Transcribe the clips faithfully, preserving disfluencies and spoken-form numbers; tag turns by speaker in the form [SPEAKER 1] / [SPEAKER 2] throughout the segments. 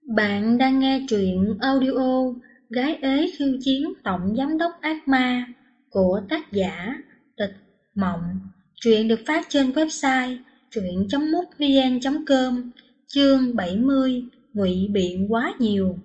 [SPEAKER 1] Bạn đang nghe truyện audio Gái ế khiêu chiến tổng giám đốc ác ma của tác giả Tịch Mộng. Truyện được phát trên website truyện chấm mútvn chấm com. Chương bảy mươi. Ngụy biện quá nhiều.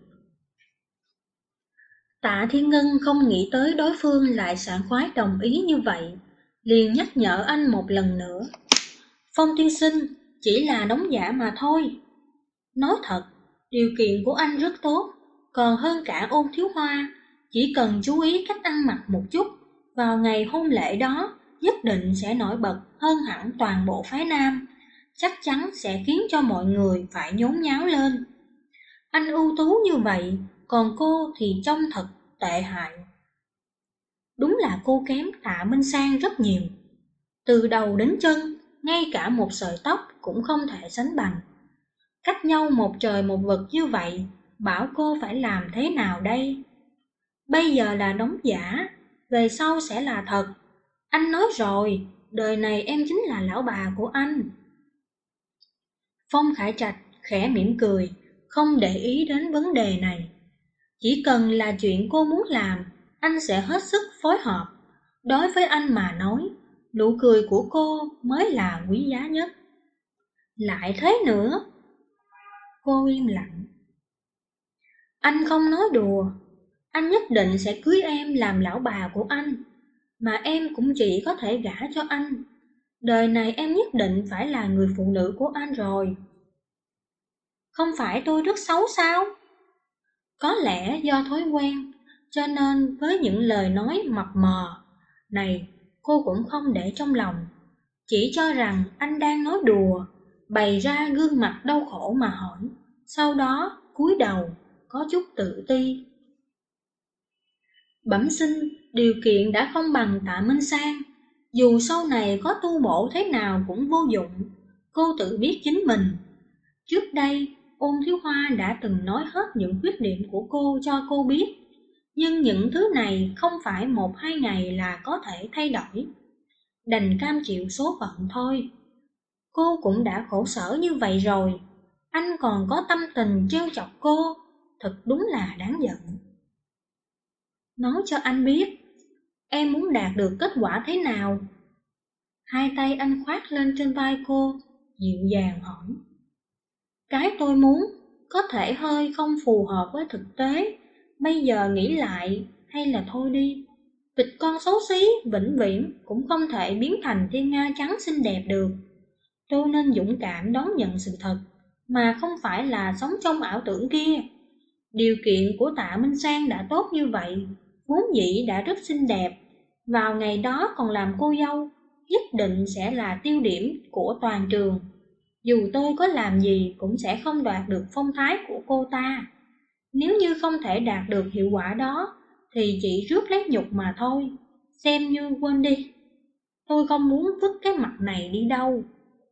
[SPEAKER 1] Tạ Thiên Ngân không nghĩ tới đối phương lại sảng khoái đồng ý như vậy, liền nhắc nhở anh một lần nữa. Phong tiên sinh, chỉ là đóng giả mà thôi. Nói thật, điều kiện của anh rất tốt, còn hơn cả Ôn Thiếu Hoa. Chỉ cần chú ý cách ăn mặc một chút, vào ngày hôn lễ đó nhất định sẽ nổi bật hơn hẳn toàn bộ phái nam, chắc chắn sẽ khiến cho mọi người phải nhốn nháo lên. Anh ưu tú như vậy, còn cô thì trông thật tệ hại. Đúng là cô kém Tạ Minh Sang rất nhiều. Từ đầu đến chân, ngay cả một sợi tóc cũng không thể sánh bằng. Cách nhau một trời một vực như vậy, bảo cô phải làm thế nào đây? Bây giờ là đóng giả, về sau sẽ là thật. Anh nói rồi, đời này em chính là lão bà của anh. Phong Khải Trạch khẽ mỉm cười, không để ý đến vấn đề này. Chỉ cần là chuyện cô muốn làm, anh sẽ hết sức phối hợp. Đối với anh mà nói, nụ cười của cô mới là quý giá nhất. Lại thế nữa. Cô im lặng. Anh không nói đùa, anh nhất định sẽ cưới em làm lão bà của anh, mà em cũng chỉ có thể gả cho anh. Đời này em nhất định phải là người phụ nữ của anh rồi. Không phải tôi rất xấu sao? Có lẽ do thói quen, cho nên với những lời nói mập mờ này cô cũng không để trong lòng, chỉ cho rằng anh đang nói đùa, bày ra gương mặt đau khổ mà hỏi, sau đó cúi đầu có chút tự ti. Bẩm sinh, điều kiện đã không bằng Tạ Minh Sang, dù sau này có tu bổ thế nào cũng vô dụng, cô tự biết chính mình. Trước đây, Ôn Thiếu Hoa đã từng nói hết những khuyết điểm của cô cho cô biết, nhưng những thứ này không phải một hai ngày là có thể thay đổi. Đành cam chịu số phận thôi. Cô cũng đã khổ sở như vậy rồi, anh còn có tâm tình trêu chọc cô, thật đúng là đáng giận. Nói cho anh biết, em muốn đạt được kết quả thế nào? Hai tay anh khoác lên trên vai cô, dịu dàng hỏi. Cái tôi muốn có thể hơi không phù hợp với thực tế, bây giờ nghĩ lại hay là thôi đi. Vịt con xấu xí vĩnh viễn cũng không thể biến thành thiên nga trắng xinh đẹp được. Tôi nên dũng cảm đón nhận sự thật, mà không phải là sống trong ảo tưởng kia. Điều kiện của Tạ Minh Sang đã tốt như vậy, vốn dĩ đã rất xinh đẹp, vào ngày đó còn làm cô dâu, nhất định sẽ là tiêu điểm của toàn trường. Dù tôi có làm gì cũng sẽ không đoạt được phong thái của cô ta. Nếu như không thể đạt được hiệu quả đó, thì chỉ rước lấy nhục mà thôi, xem như quên đi. Tôi không muốn vứt cái mặt này đi đâu.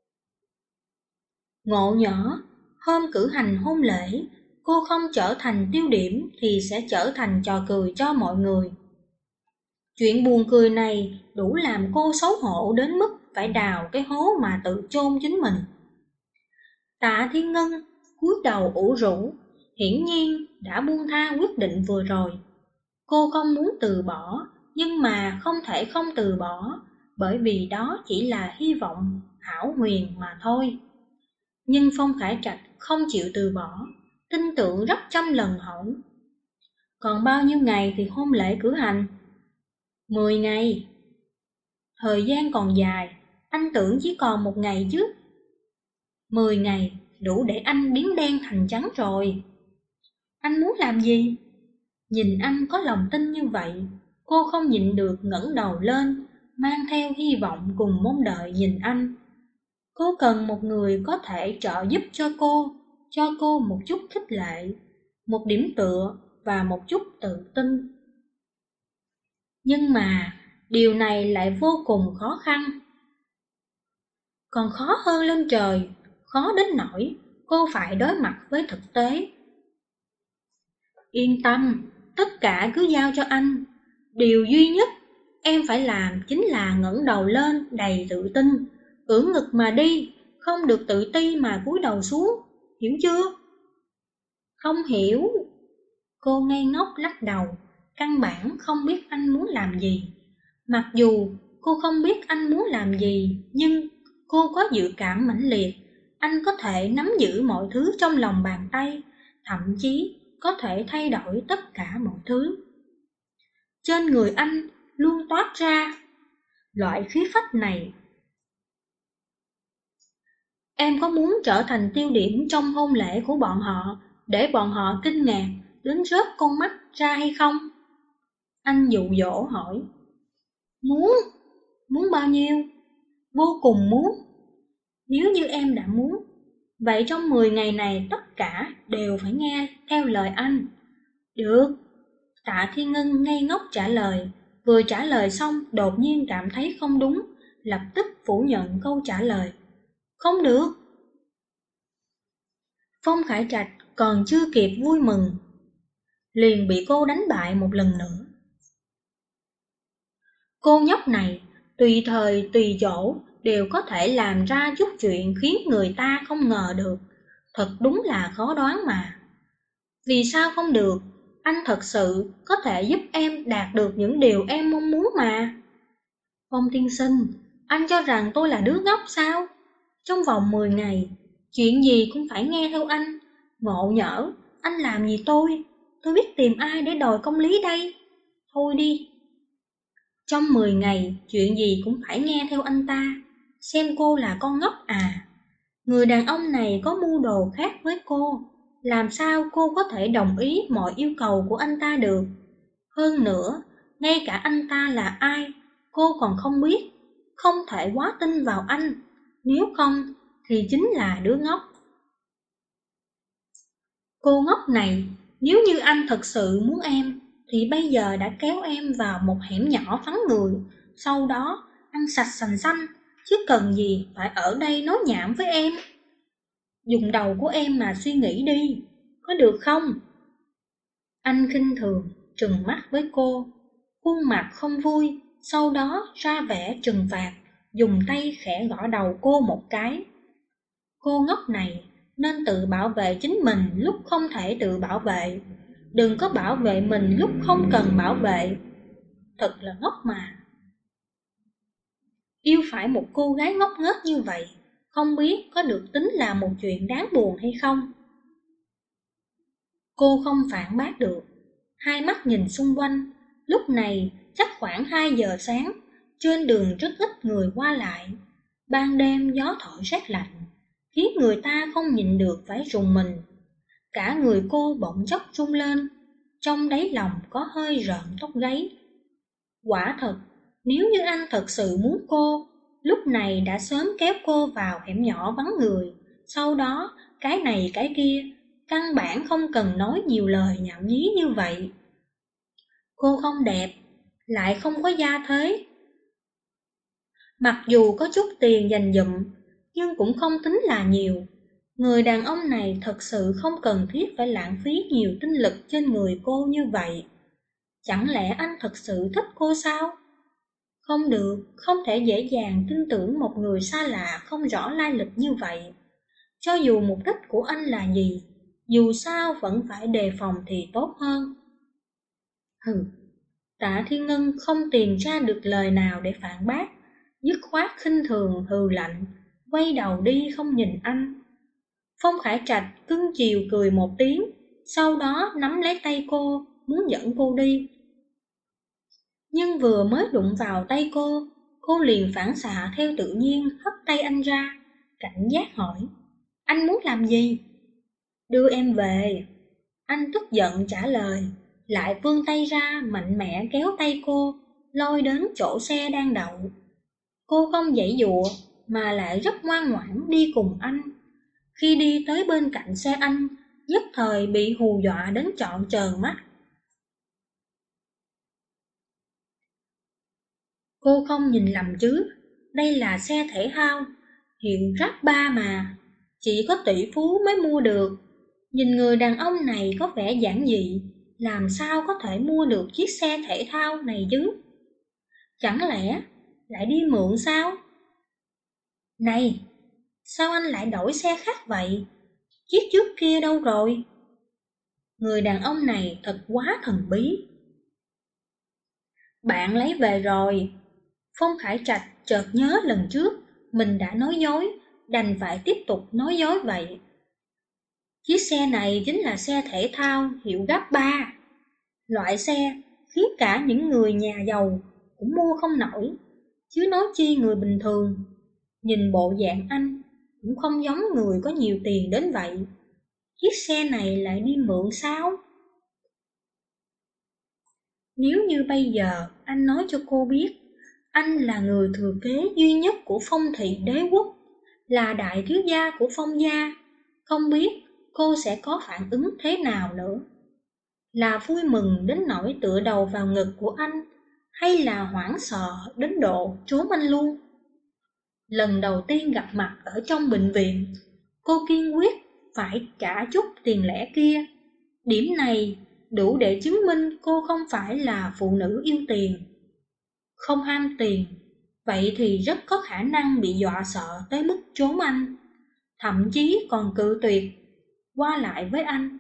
[SPEAKER 1] Ngộ nhỏ, hôm cử hành hôn lễ, cô không trở thành tiêu điểm thì sẽ trở thành trò cười cho mọi người. Chuyện buồn cười này đủ làm cô xấu hổ đến mức phải đào cái hố mà tự chôn chính mình. Tạ Thiên Ngân cúi đầu ủ rũ, hiển nhiên đã buông tha quyết định vừa rồi. Cô không muốn từ bỏ, nhưng mà không thể không từ bỏ, bởi vì đó chỉ là hy vọng hão huyền mà thôi. Nhưng Phong Khải Trạch không chịu từ bỏ, tin tưởng rất trăm lần hỏi. Còn bao nhiêu ngày thì hôn lễ cử hành? Mười ngày. Thời gian còn dài, anh tưởng chỉ còn một ngày chứ. Mười ngày đủ để anh biến đen thành trắng rồi. Anh muốn làm gì? Nhìn anh có lòng tin như vậy, cô không nhịn được ngẩng đầu lên, mang theo hy vọng cùng mong đợi nhìn anh. Cô cần một người có thể trợ giúp cho cô, cho cô một chút khích lệ, một điểm tựa và một chút tự tin. Nhưng mà điều này lại vô cùng khó khăn. Còn khó hơn lên trời, khó đến nỗi cô phải đối mặt với thực tế. Yên tâm, tất cả cứ giao cho anh. Điều duy nhất em phải làm chính là ngẩng đầu lên đầy tự tin, ưỡn ngực mà đi, không được tự ti mà cúi đầu xuống, hiểu chưa? Không hiểu. Cô ngây ngốc lắc đầu, căn bản không biết anh muốn làm gì. Mặc dù cô không biết anh muốn làm gì, nhưng cô có dự cảm mãnh liệt, anh có thể nắm giữ mọi thứ trong lòng bàn tay, thậm chí có thể thay đổi tất cả mọi thứ. Trên người anh luôn toát ra loại khí phách này. Em có muốn trở thành tiêu điểm trong hôn lễ của bọn họ, để bọn họ kinh ngạc đến rớt con mắt ra hay không? Anh dụ dỗ hỏi. Muốn, muốn bao nhiêu? Vô cùng muốn. Nếu như em đã muốn, vậy trong mười ngày này tất cả đều phải nghe theo lời anh. Được. Tạ Thiên Ngân ngây ngốc trả lời, vừa trả lời xong đột nhiên cảm thấy không đúng, lập tức phủ nhận câu trả lời. Không được. Phong Khải Trạch còn chưa kịp vui mừng, liền bị cô đánh bại một lần nữa. Cô nhóc này tùy thời tùy chỗ đều có thể làm ra chút chuyện khiến người ta không ngờ được, thật đúng là khó đoán mà. Vì sao không được? Anh thật sự có thể giúp em đạt được những điều em mong muốn mà. Phong tiên sinh, anh cho rằng tôi là đứa ngốc sao? Trong vòng mười ngày, chuyện gì cũng phải nghe theo anh. Ngộ nhỡ, anh làm gì tôi? Tôi biết tìm ai để đòi công lý đây? Thôi đi. Trong mười ngày, chuyện gì cũng phải nghe theo anh ta. Xem cô là con ngốc à? Người đàn ông này có mưu đồ khác với cô. Làm sao cô có thể đồng ý mọi yêu cầu của anh ta được? Hơn nữa, ngay cả anh ta là ai, cô còn không biết. Không thể quá tin vào anh. Nếu không, thì chính là đứa ngốc. Cô ngốc này, nếu như anh thật sự muốn em, thì bây giờ đã kéo em vào một hẻm nhỏ vắng người, sau đó ăn sạch sành xanh, chứ cần gì phải ở đây nói nhảm với em. Dùng đầu của em mà suy nghĩ đi, có được không? Anh khinh thường, trừng mắt với cô, khuôn mặt không vui, sau đó ra vẻ trừng phạt, dùng tay khẽ gõ đầu cô một cái. Cô ngốc này nên tự bảo vệ chính mình lúc không thể tự bảo vệ, đừng có bảo vệ mình lúc không cần bảo vệ. Thật là ngốc mà. Yêu phải một cô gái ngốc nghếch như vậy, không biết có được tính là một chuyện đáng buồn hay không? Cô không phản bác được, hai mắt nhìn xung quanh. Lúc này chắc khoảng hai giờ sáng, trên đường rất ít người qua lại. Ban đêm gió thổi rét lạnh, khiến người ta không nhịn được phải rùng mình. Cả người cô bỗng chốc rung lên, trong đáy lòng có hơi rợn tóc gáy. Quả thật, nếu như anh thật sự muốn cô, lúc này đã sớm kéo cô vào hẻm nhỏ vắng người, sau đó cái này cái kia, căn bản không cần nói nhiều lời nhảm nhí như vậy. Cô không đẹp, lại không có gia thế. Mặc dù có chút tiền dành dụm, nhưng cũng không tính là nhiều. Người đàn ông này thật sự không cần thiết phải lãng phí nhiều tinh lực trên người cô như vậy. Chẳng lẽ anh thật sự thích cô sao? Không được, không thể dễ dàng tin tưởng một người xa lạ không rõ lai lịch như vậy. Cho dù mục đích của anh là gì, dù sao vẫn phải đề phòng thì tốt hơn. Hừ, Tạ Thiên Ngân không tìm ra được lời nào để phản bác, dứt khoát khinh thường hừ lạnh, quay đầu đi không nhìn anh. Phong Khải Trạch cưng chiều cười một tiếng, sau đó nắm lấy tay cô, muốn dẫn cô đi. Nhưng vừa mới đụng vào tay cô, cô liền phản xạ theo tự nhiên hất tay anh ra, cảnh giác hỏi, anh muốn làm gì? Đưa em về. Anh tức giận trả lời, lại vươn tay ra mạnh mẽ kéo tay cô, lôi đến chỗ xe đang đậu. Cô không giãy giụa mà lại rất ngoan ngoãn đi cùng anh. Khi đi tới bên cạnh xe anh, nhất thời bị hù dọa đến trọn tròn mắt. Cô không nhìn lầm chứ, đây là xe thể thao, hiệu rát ba mà, chỉ có tỷ phú mới mua được. Nhìn người đàn ông này có vẻ giản dị, làm sao có thể mua được chiếc xe thể thao này chứ? Chẳng lẽ lại đi mượn sao? Này, sao anh lại đổi xe khác vậy? Chiếc trước kia đâu rồi? Người đàn ông này thật quá thần bí. Bạn lấy về rồi. Phong Khải Trạch chợt nhớ lần trước mình đã nói dối, đành phải tiếp tục nói dối vậy. Chiếc xe này chính là xe thể thao hiệu gáp ba. Loại xe khiến cả những người nhà giàu cũng mua không nổi, chứ nói chi người bình thường. Nhìn bộ dạng anh cũng không giống người có nhiều tiền đến vậy. Chiếc xe này lại đi mượn sao? Nếu như bây giờ anh nói cho cô biết anh là người thừa kế duy nhất của Phong thị đế quốc, là đại thiếu gia của Phong gia, không biết cô sẽ có phản ứng thế nào nữa? Là vui mừng đến nỗi tựa đầu vào ngực của anh, hay là hoảng sợ đến độ trốn anh luôn? Lần đầu tiên gặp mặt ở trong bệnh viện, cô kiên quyết phải trả chút tiền lẻ kia. Điểm này đủ để chứng minh cô không phải là phụ nữ yêu tiền. Không ham tiền, vậy thì rất có khả năng bị dọa sợ tới mức trốn anh, thậm chí còn cự tuyệt qua lại với anh.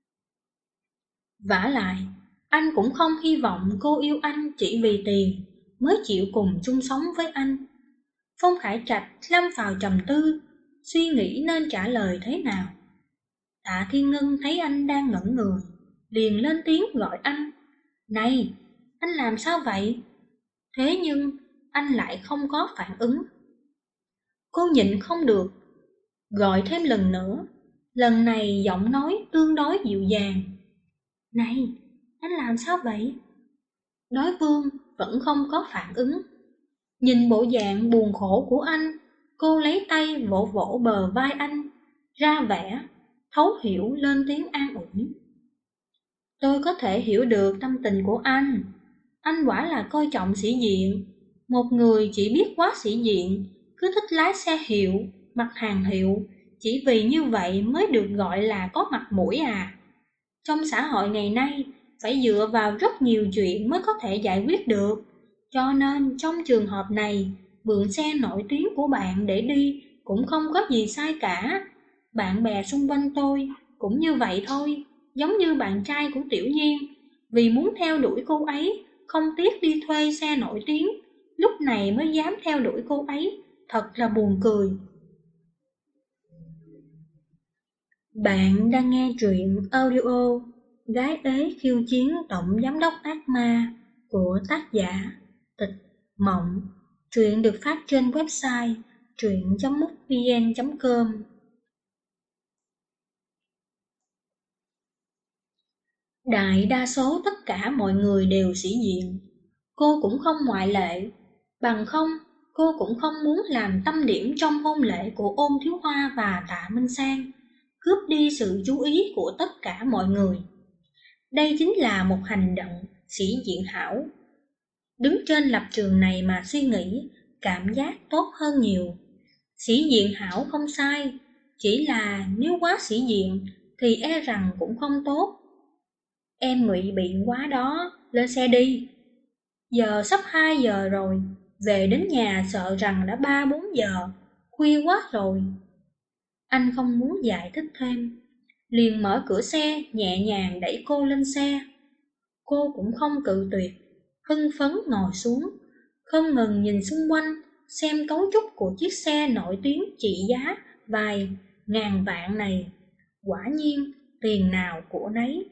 [SPEAKER 1] Vả lại, anh cũng không hy vọng cô yêu anh chỉ vì tiền mới chịu cùng chung sống với anh. Phong Khải Trạch lâm vào trầm tư, suy nghĩ nên trả lời thế nào. Tạ Thiên Ngân thấy anh đang ngẩn người, liền lên tiếng gọi anh. Này, anh làm sao vậy? Thế nhưng anh lại không có phản ứng. Cô nhịn không được, gọi thêm lần nữa, lần này giọng nói tương đối dịu dàng. Này, anh làm sao vậy? Đối phương vẫn không có phản ứng. Nhìn bộ dạng buồn khổ của anh, cô lấy tay vỗ vỗ bờ vai anh, ra vẻ thấu hiểu, lên tiếng an ủi. Tôi có thể hiểu được tâm tình của anh. Anh quả là coi trọng sĩ diện. Một người chỉ biết quá sĩ diện, cứ thích lái xe hiệu, mặc hàng hiệu, chỉ vì như vậy mới được gọi là có mặt mũi à? Trong xã hội ngày nay, phải dựa vào rất nhiều chuyện mới có thể giải quyết được. Cho nên trong trường hợp này, mượn xe nổi tiếng của bạn để đi cũng không có gì sai cả. Bạn bè xung quanh tôi cũng như vậy thôi, giống như bạn trai của Tiểu Nhiên, vì muốn theo đuổi cô ấy, không tiếc đi thuê xe nổi tiếng, lúc này mới dám theo đuổi cô ấy, thật là buồn cười. Bạn đang nghe truyện audio Gái ế khiêu chiến tổng giám đốc ác ma của tác giả Tịch Mộng. Truyện được phát trên website truyện chấm mútvn chấm com. Đại đa số tất cả mọi người đều sĩ diện, cô cũng không ngoại lệ. Bằng không, cô cũng không muốn làm tâm điểm trong hôn lễ của Ôn Thiếu Hoa và Tạ Minh Sang, cướp đi sự chú ý của tất cả mọi người. Đây chính là một hành động sĩ diện hảo. Đứng trên lập trường này mà suy nghĩ, cảm giác tốt hơn nhiều. Sĩ diện hảo không sai, chỉ là nếu quá sĩ diện thì e rằng cũng không tốt. Em ngụy biện quá đó, lên xe đi. Giờ sắp hai giờ rồi, về đến nhà sợ rằng đã ba bốn giờ, khuya quá rồi. Anh không muốn giải thích thêm, liền mở cửa xe nhẹ nhàng đẩy cô lên xe. Cô cũng không cự tuyệt, hưng phấn ngồi xuống, không ngừng nhìn xung quanh, xem cấu trúc của chiếc xe nổi tiếng trị giá vài ngàn vạn này. Quả nhiên, tiền nào của nấy.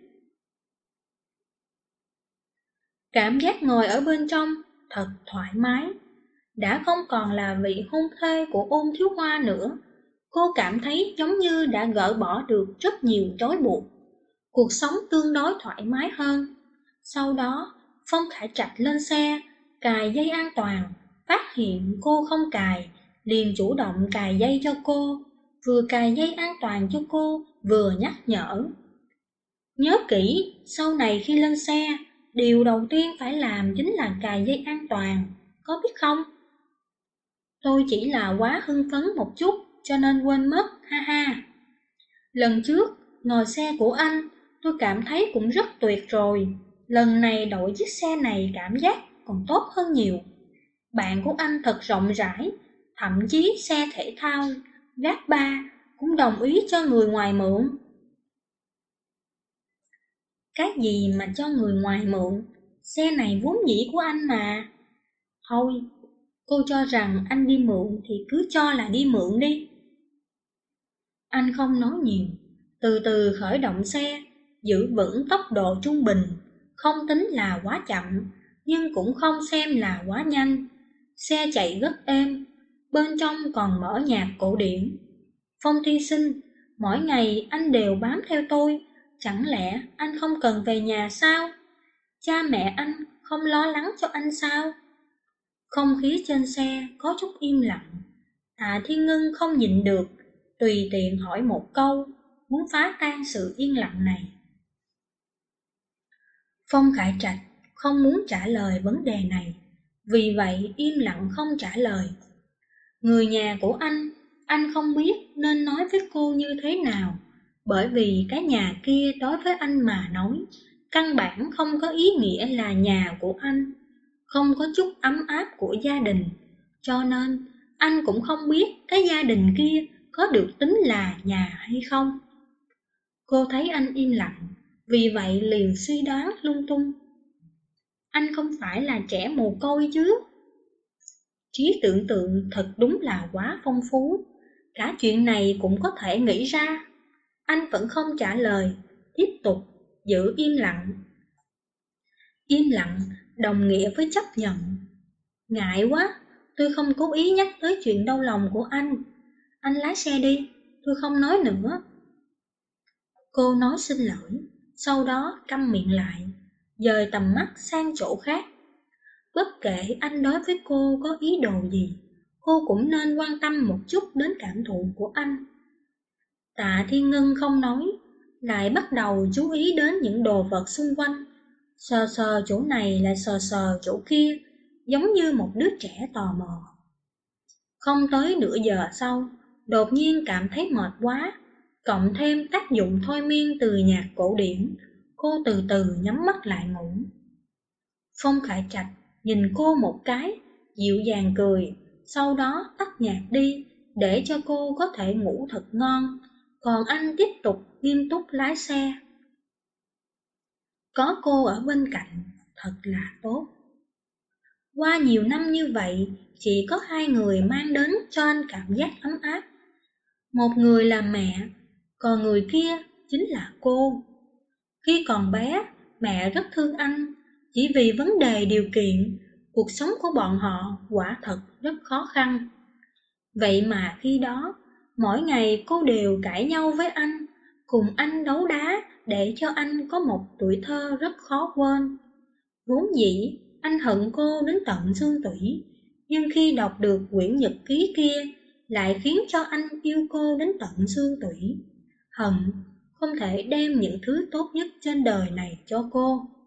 [SPEAKER 1] Cảm giác ngồi ở bên trong thật thoải mái. Đã không còn là vị hôn thê của Ôn Thiếu Hoa nữa. Cô cảm thấy giống như đã gỡ bỏ được rất nhiều trói buộc. Cuộc sống tương đối thoải mái hơn. Sau đó, Phong Khải Trạch lên xe, cài dây an toàn, phát hiện cô không cài, liền chủ động cài dây cho cô, vừa cài dây an toàn cho cô, vừa nhắc nhở. Nhớ kỹ, sau này khi lên xe, điều đầu tiên phải làm chính là cài dây an toàn, có biết không? Tôi chỉ là quá hưng phấn một chút, cho nên quên mất, ha ha. Lần trước, ngồi xe của anh, tôi cảm thấy cũng rất tuyệt rồi. Lần này đổi chiếc xe này cảm giác còn tốt hơn nhiều. Bạn của anh thật rộng rãi, thậm chí xe thể thao, gác ba cũng đồng ý cho người ngoài mượn. Cái gì mà cho người ngoài mượn, xe này vốn dĩ của anh mà. Thôi, cô cho rằng anh đi mượn thì cứ cho là đi mượn đi. Anh không nói nhiều, từ từ khởi động xe, giữ vững tốc độ trung bình, không tính là quá chậm, nhưng cũng không xem là quá nhanh. Xe chạy rất êm, bên trong còn mở nhạc cổ điển. Phong tiên sinh, mỗi ngày anh đều bám theo tôi, chẳng lẽ anh không cần về nhà sao? Cha mẹ anh không lo lắng cho anh sao? Không khí trên xe có chút im lặng. Tạ Thiên Ngân không nhịn được, tùy tiện hỏi một câu, muốn phá tan sự yên lặng này. Phong Khải Trạch không muốn trả lời vấn đề này, vì vậy im lặng không trả lời. Người nhà của anh, anh không biết nên nói với cô như thế nào, bởi vì cái nhà kia đối với anh mà nói, căn bản không có ý nghĩa là nhà của anh, không có chút ấm áp của gia đình, cho nên anh cũng không biết cái gia đình kia có được tính là nhà hay không. Cô thấy anh im lặng, vì vậy liền suy đoán lung tung. Anh không phải là trẻ mồ côi chứ? Trí tưởng tượng thật đúng là quá phong phú, cả chuyện này cũng có thể nghĩ ra. Anh vẫn không trả lời, tiếp tục giữ im lặng. Im lặng đồng nghĩa với chấp nhận. Ngại quá, tôi không cố ý nhắc tới chuyện đau lòng của anh. Anh lái xe đi, tôi không nói nữa. Cô nói xin lỗi, sau đó câm miệng lại, dời tầm mắt sang chỗ khác. Bất kể anh đối với cô có ý đồ gì, cô cũng nên quan tâm một chút đến cảm thụ của anh. Tạ Thiên Ngân không nói, lại bắt đầu chú ý đến những đồ vật xung quanh. Sờ sờ chỗ này lại sờ sờ chỗ kia, giống như một đứa trẻ tò mò. Không tới nửa giờ sau, đột nhiên cảm thấy mệt quá, cộng thêm tác dụng thôi miên từ nhạc cổ điển, cô từ từ nhắm mắt lại ngủ. Phong Khải Trạch nhìn cô một cái, dịu dàng cười, sau đó tắt nhạc đi, để cho cô có thể ngủ thật ngon, còn anh tiếp tục nghiêm túc lái xe. Có cô ở bên cạnh, thật là tốt. Qua nhiều năm như vậy, chỉ có hai người mang đến cho anh cảm giác ấm áp. Một người là mẹ, còn người kia chính là cô. Khi còn bé, mẹ rất thương anh, chỉ vì vấn đề điều kiện, cuộc sống của bọn họ quả thật rất khó khăn. Vậy mà khi đó, mỗi ngày cô đều cãi nhau với anh, cùng anh đấu đá để cho anh có một tuổi thơ rất khó quên. Vốn dĩ, anh hận cô đến tận xương tủy, nhưng khi đọc được quyển nhật ký kia, lại khiến cho anh yêu cô đến tận xương tủy. Hận không thể đem những thứ tốt nhất trên đời này cho cô.